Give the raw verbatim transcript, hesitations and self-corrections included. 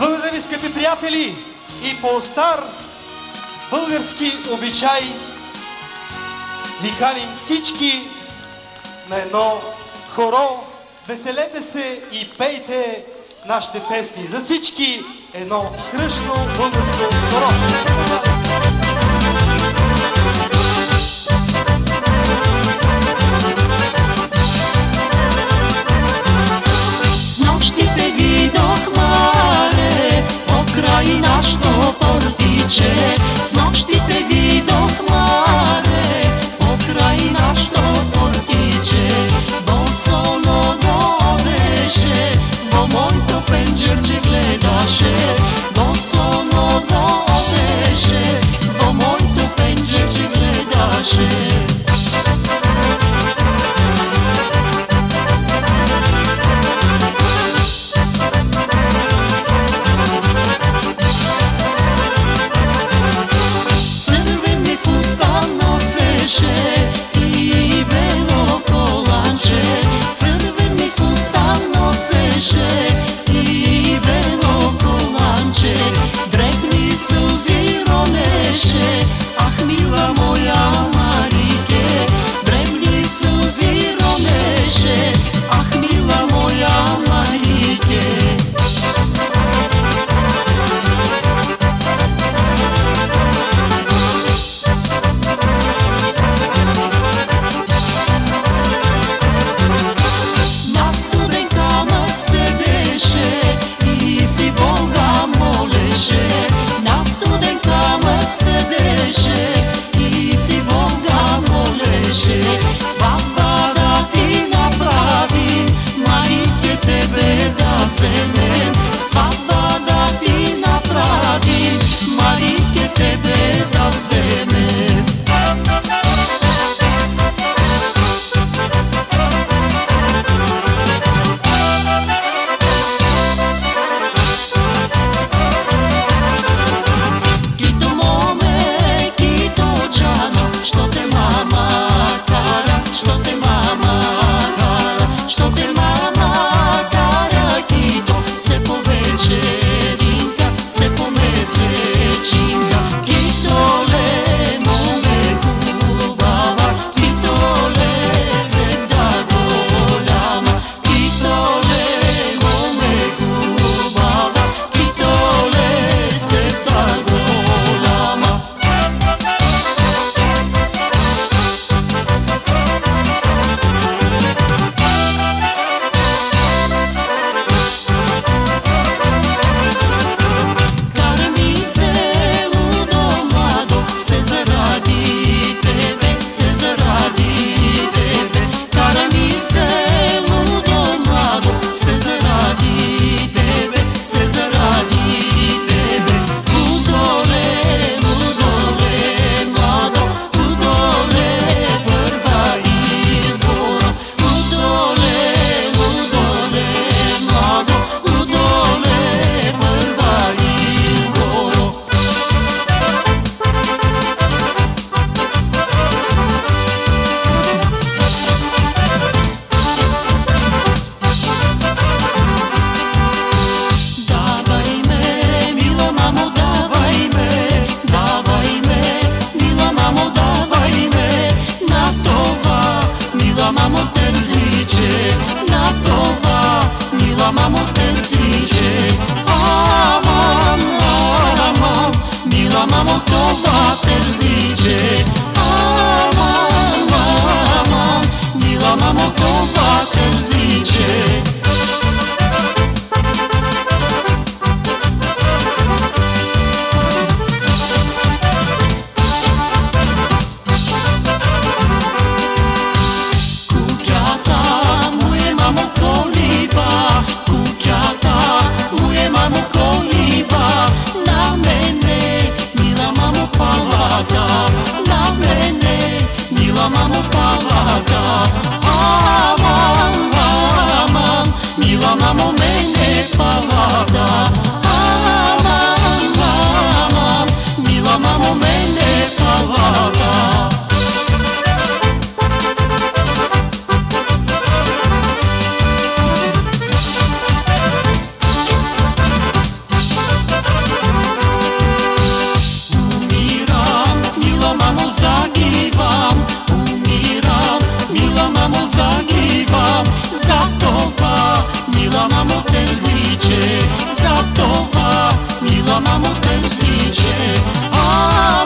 Благодаря ви, скъпи приятели! И по стар български обичай ви каним всички на едно хоро. Веселете се и пейте нашите песни. За всички едно кръшно българско хоро. Нашто портиче, с нощи те видох, мале, покрай нашто портиче, босо ного беше, во моето пенджерче гледаше, босо ного беше, во моето пенджерче гледаше. И бело коланче, цървен ми фустан носеше, и бело коланче, дребни сълзи ронеше, ах, мила моя Марике, дребни сълзи ронеше, ах, мила моя Марике. Сватба да ти направим, Марике, тебе да вземем. Сватба да ти направим, Марике, тебе да вземем. Кито моме, кито джано, що те мама кара, що те мама кара, що те мама кара, кито, се zice, za това, мила мамо, те zice.